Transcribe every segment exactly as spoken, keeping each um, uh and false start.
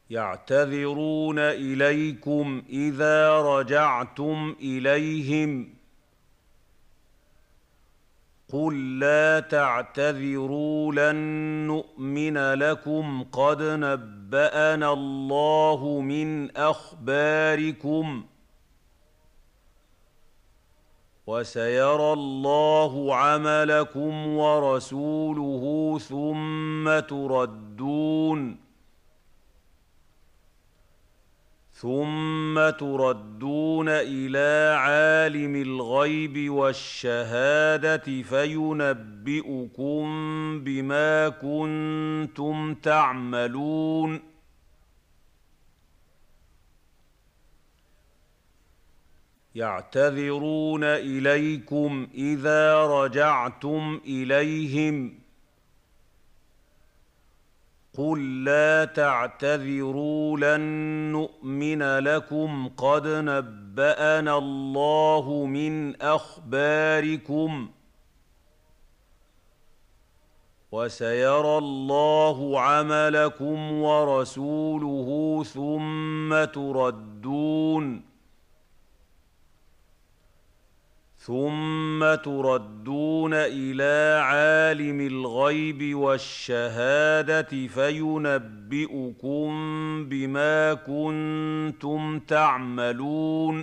يعتذرون إليكم إذا رجعتم إليهم قل لا تعتذروا لن نؤمن لكم قد نبأنا الله من أخباركم وسيرى الله عملكم ورسوله ثم تردون ثم تردون إلى عالم الغيب والشهادة فينبئكم بما كنتم تعملون يعتذرون إليكم إذا رجعتم إليهم قل لا تعتذروا لن نؤمن لكم قد نبأنا الله من أخباركم وسيرى الله عملكم ورسوله ثم تردون ثم تردون إلى عالم الغيب والشهادة فينبئكم بما كنتم تعملون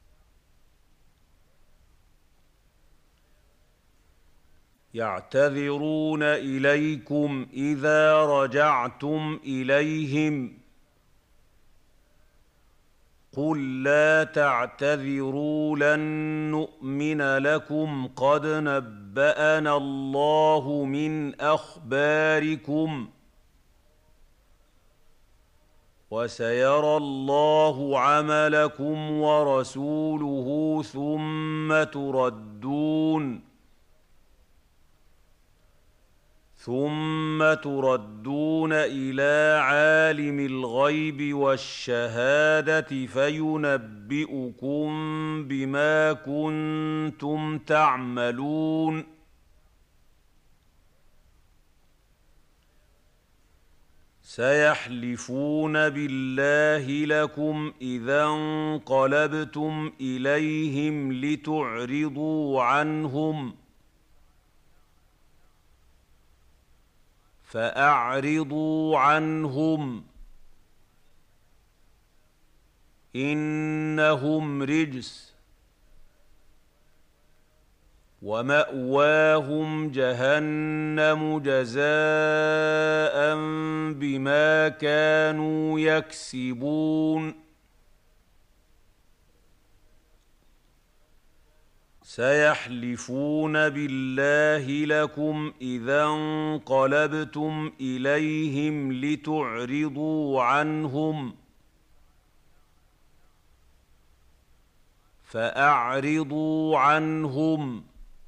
يعتذرون إليكم إذا رجعتم إليهم قل لا تعتذروا لن نؤمن لكم قد نبأنا الله من أخباركم وسيرى الله عملكم ورسوله ثم تردون ثم تردون إلى عالم الغيب والشهادة فينبئكم بما كنتم تعملون سيحلفون بالله لكم إذا انقلبتم إليهم لتعرضوا عنهم فأعرضوا عنهم إنهم رجس ومأواهم جهنم جزاء بما كانوا يكسبون سيحلفون بالله لكم إذا انقلبتم إليهم لتعرضوا عنهم فأعرضوا عنهم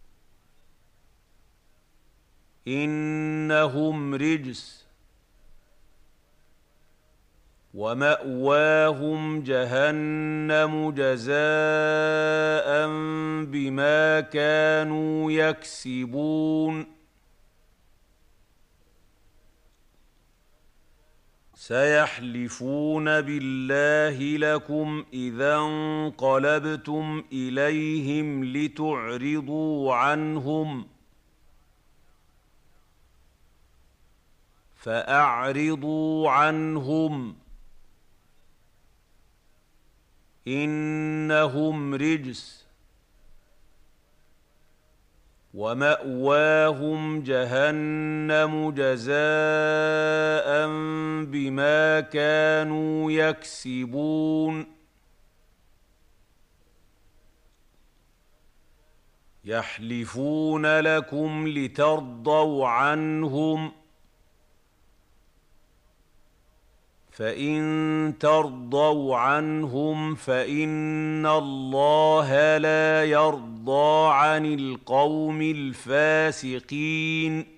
إنهم رجس ومأواهم جهنم جزاء بما كانوا يكسبون سيحلفون بالله لكم إذا انقلبتم إليهم لتعرضوا عنهم فأعرضوا عنهم إنهم رجس ومأواهم جهنم جزاء بما كانوا يكسبون يحلفون لكم لترضوا عنهم فإن ترضوا عنهم فإن الله لا يرضى عن القوم الفاسقين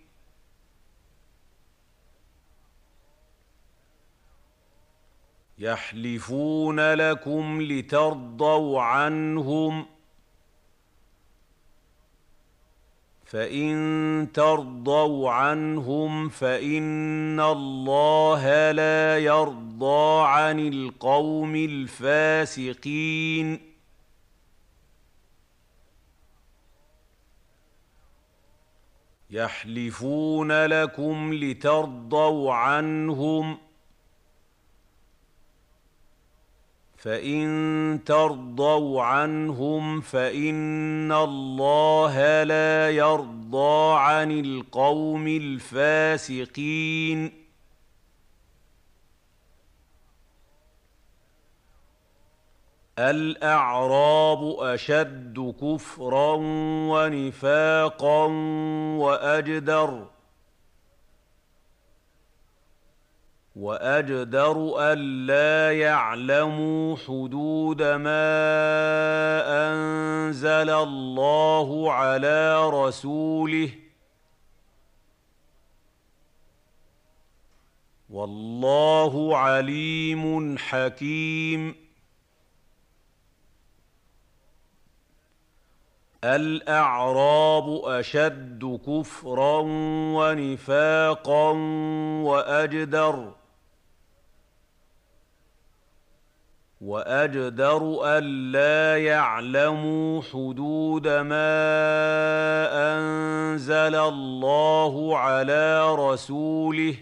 يحلفون لكم لترضوا عنهم فإن ترضوا عنهم فإن الله لا يرضى عن القوم الفاسقين. يحلفون لكم لترضوا عنهم فإن ترضوا عنهم فإن الله لا يرضى عن القوم الفاسقين. الأعراب أشد كفرا ونفاقا وأجدر وأجدر ألا يعلموا حدود ما أنزل الله على رسوله والله عليم حكيم. الأعراب أشد كفرا ونفاقا وأجدر وأجدر ألا يعلموا حدود ما أنزل الله على رسوله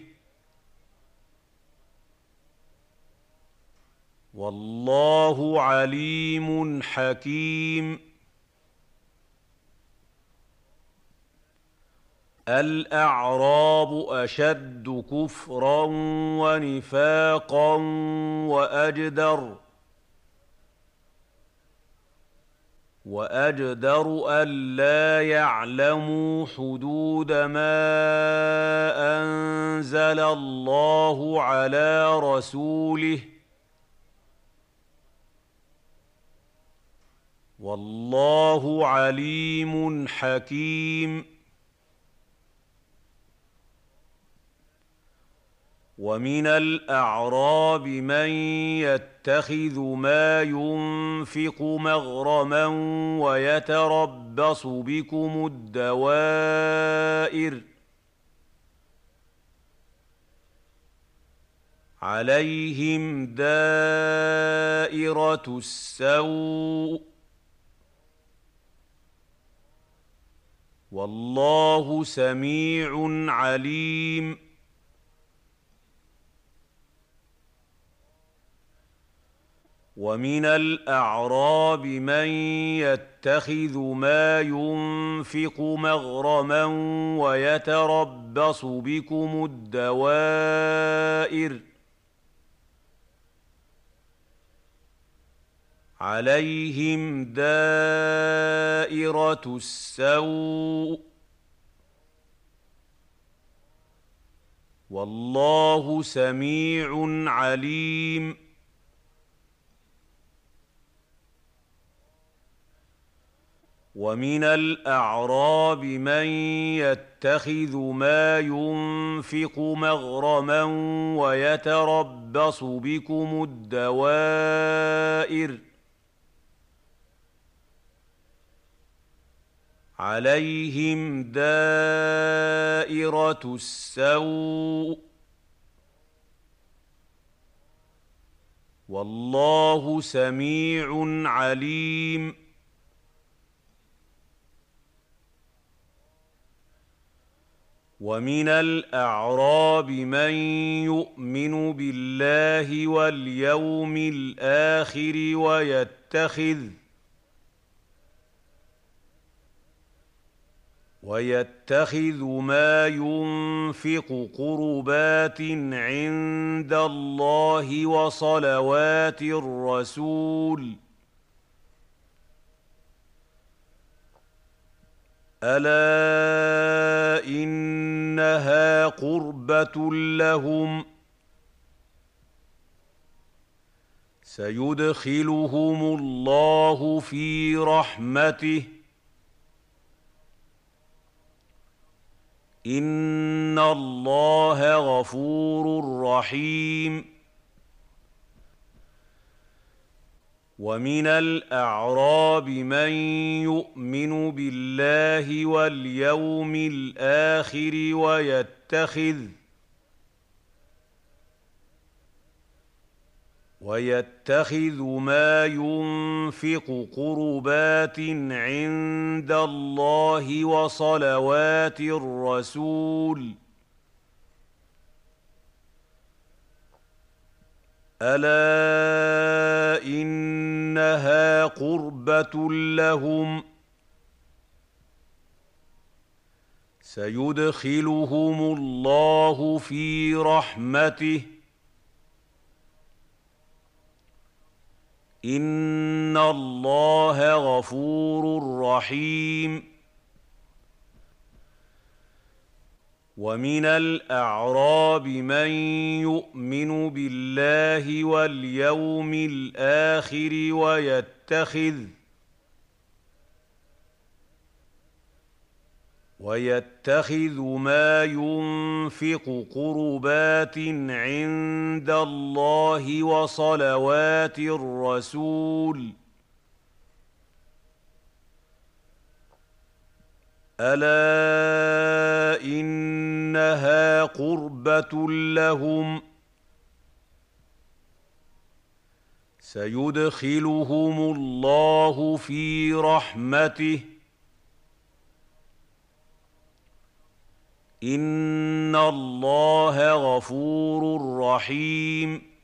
والله عليم حكيم. الأعراب أشد كفرا ونفاقا وأجدر وأجدر ألا يعلموا حدود ما أنزل الله على رسوله والله عليم حكيم. ومن الأعراب من يتخذ ما ينفق مغرما ويتربص بكم الدوائر عليهم دائرة السوء والله سميع عليم. ومن الأعراب من يتخذ ما ينفق مغرما ويتربص بكم الدوائر عليهم دائرة السوء والله سميع عليم. ومن الأعراب من يتخذ ما ينفق مغرما ويتربص بكم الدوائر عليهم دائرة السوء والله سميع عليم. ومن الأعراب من يؤمن بالله واليوم الآخر ويتخذ ويتخذ ما ينفق قربات عند الله وصلوات الرسول ألا إنها قربة لهم سيدخلهم الله في رحمته إن الله غفور رحيم. ومن الأعراب من يؤمن بالله واليوم الآخر ويتخذ ويتخذ ما ينفق قربات عند الله وصلوات الرسول ألا إنها قربة لهم سيدخلهم الله في رحمته إن الله غفور رحيم ومن الأعراب من يؤمن بالله واليوم الآخر ويتخذ ويتخذ ما ينفق قربات عند الله وصلوات الرسول ألا إنها قربة لهم سيدخلهم الله في رحمته إن الله غفور رحيم